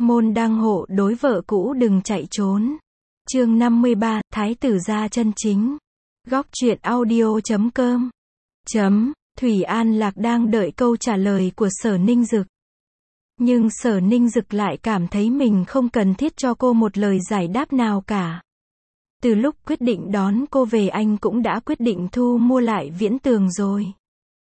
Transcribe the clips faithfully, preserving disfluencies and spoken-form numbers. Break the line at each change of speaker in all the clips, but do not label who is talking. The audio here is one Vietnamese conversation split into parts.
Môn đăng hộ đối vợ cũ đừng chạy trốn. Chương năm mươi ba, Thái tử gia chân chính. Góc truyện audio chấm com. Chấm, Thủy An Lạc đang đợi câu trả lời của Sở Ninh Dực. Nhưng Sở Ninh Dực lại cảm thấy mình không cần thiết cho cô một lời giải đáp nào cả. Từ lúc quyết định đón cô về anh cũng đã quyết định thu mua lại Viễn Tường rồi.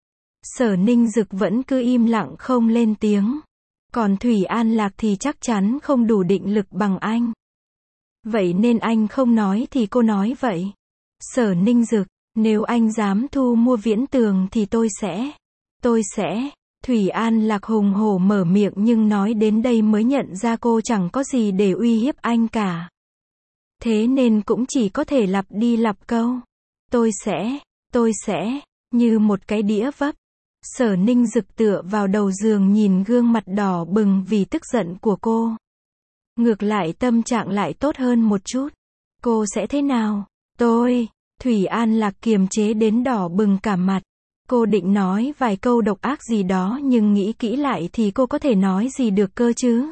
Sở Ninh Dực vẫn cứ im lặng không lên tiếng. Còn Thủy An Lạc thì chắc chắn không đủ định lực bằng anh. Vậy nên anh không nói thì cô nói vậy. Sở Ninh Dực, nếu anh dám thu mua Viễn Tường thì tôi sẽ, tôi sẽ, Thủy An Lạc hùng hổ mở miệng nhưng nói đến đây mới nhận ra cô chẳng có gì để uy hiếp anh cả. Thế nên cũng chỉ có thể lặp đi lặp câu. Tôi sẽ, tôi sẽ, như một cái đĩa vấp. Sở Ninh Dực tựa vào đầu giường nhìn gương mặt đỏ bừng vì tức giận của cô. Ngược lại tâm trạng lại tốt hơn một chút. Cô sẽ thế nào? Tôi, Thủy An Lạc kiềm chế đến đỏ bừng cả mặt. Cô định nói vài câu độc ác gì đó nhưng nghĩ kỹ lại thì cô có thể nói gì được cơ chứ?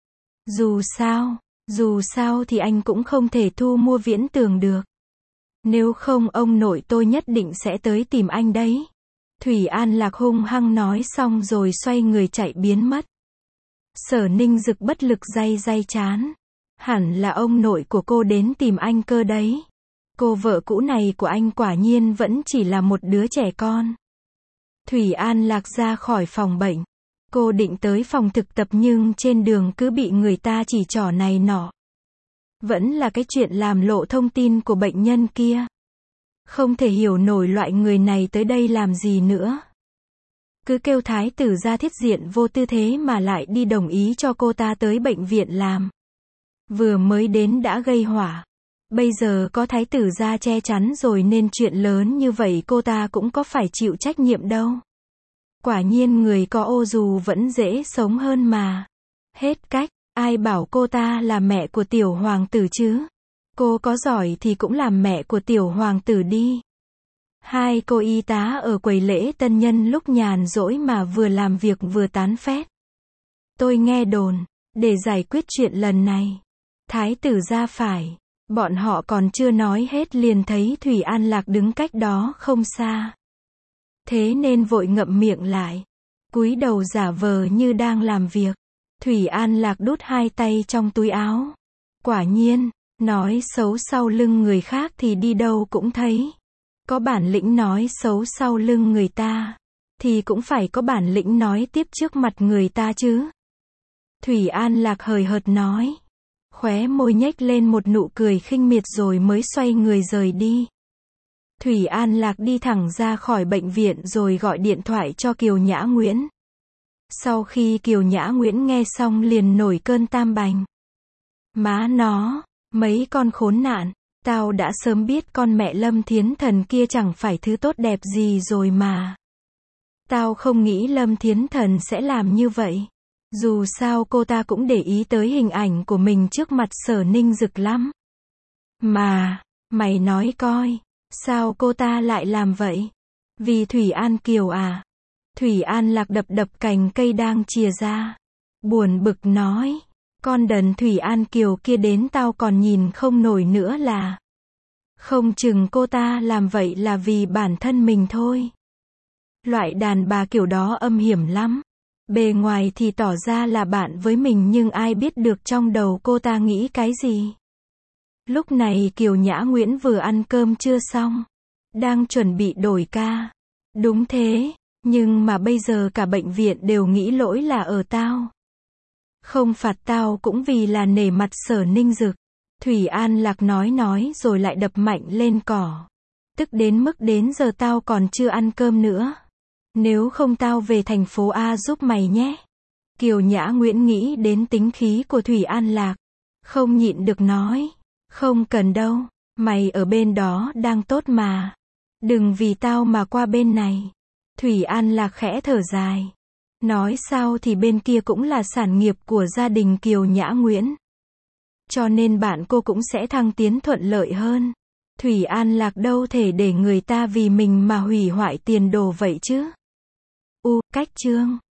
Dù sao, dù sao thì anh cũng không thể thu mua Viễn Tường được. Nếu không ông nội tôi nhất định sẽ tới tìm anh đấy. Thủy An Lạc hung hăng nói xong rồi xoay người chạy biến mất. Sở Ninh Dực bất lực day day chán. Hẳn là ông nội của cô đến tìm anh cơ đấy. Cô vợ cũ này của anh quả nhiên vẫn chỉ là một đứa trẻ con. Thủy An Lạc ra khỏi phòng bệnh. Cô định tới phòng thực tập nhưng trên đường cứ bị người ta chỉ trỏ này nọ. Vẫn là cái chuyện làm lộ thông tin của bệnh nhân kia. Không thể hiểu nổi loại người này tới đây làm gì nữa. Cứ kêu thái tử gia thiết diện vô tư thế mà lại đi đồng ý cho cô ta tới bệnh viện làm. Vừa mới đến đã gây hỏa. Bây giờ có thái tử gia che chắn rồi nên chuyện lớn như vậy cô ta cũng có phải chịu trách nhiệm đâu. Quả nhiên người có ô dù vẫn dễ sống hơn mà. Hết cách, ai bảo cô ta là mẹ của tiểu hoàng tử chứ? Cô có giỏi thì cũng làm mẹ của tiểu hoàng tử đi. Hai cô y tá ở quầy lễ tân nhân lúc nhàn rỗi mà vừa làm việc vừa tán phét. Tôi nghe đồn, để giải quyết chuyện lần này, thái tử gia phải. Bọn họ còn chưa nói hết liền thấy Thủy An Lạc đứng cách đó không xa. Thế nên vội ngậm miệng lại. Cúi đầu giả vờ như đang làm việc. Thủy An Lạc đút hai tay trong túi áo. Quả nhiên, nói xấu sau lưng người khác thì đi đâu cũng thấy. Có bản lĩnh nói xấu sau lưng người ta, thì cũng phải có bản lĩnh nói tiếp trước mặt người ta chứ. Thủy An Lạc hời hợt nói. Khóe môi nhếch lên một nụ cười khinh miệt rồi mới xoay người rời đi. Thủy An Lạc đi thẳng ra khỏi bệnh viện rồi gọi điện thoại cho Kiều Nhã Nguyễn. Sau khi Kiều Nhã Nguyễn nghe xong liền nổi cơn tam bành. Má nó, mấy con khốn nạn, tao đã sớm biết con mẹ Lâm Thiến Thần kia chẳng phải thứ tốt đẹp gì rồi mà. Tao không nghĩ Lâm Thiến Thần sẽ làm như vậy. Dù sao cô ta cũng để ý tới hình ảnh của mình trước mặt Sở Ninh Dực lắm. Mà, mày nói coi, sao cô ta lại làm vậy? Vì Thủy An Kiều à? Thủy An Lạc đập đập cành cây đang chìa ra. Buồn bực nói, con đần Thủy An Kiều kia đến tao còn nhìn không nổi nữa là. Không chừng cô ta làm vậy là vì bản thân mình thôi. Loại đàn bà kiểu đó âm hiểm lắm. Bề ngoài thì tỏ ra là bạn với mình nhưng ai biết được trong đầu cô ta nghĩ cái gì. Lúc này Kiều Nhã Nguyễn vừa ăn cơm trưa xong. Đang chuẩn bị đổi ca. Đúng thế, nhưng mà bây giờ cả bệnh viện đều nghĩ lỗi là ở tao. Không phạt tao cũng vì là nể mặt Sở Ninh Dực. Thủy An Lạc nói nói rồi lại đập mạnh lên cỏ. Tức đến mức đến giờ tao còn chưa ăn cơm nữa. Nếu không tao về thành phố A giúp mày nhé. Kiều Nhã Nguyễn nghĩ đến tính khí của Thủy An Lạc. Không nhịn được nói. Không cần đâu, mày ở bên đó đang tốt mà. Đừng vì tao mà qua bên này. Thủy An Lạc khẽ thở dài. Nói sao thì bên kia cũng là sản nghiệp của gia đình Kiều Nhã Nguyễn. Cho nên bạn cô cũng sẽ thăng tiến thuận lợi hơn. Thủy An Lạc đâu thể để người ta vì mình mà hủy hoại tiền đồ vậy chứ. U, cách chương.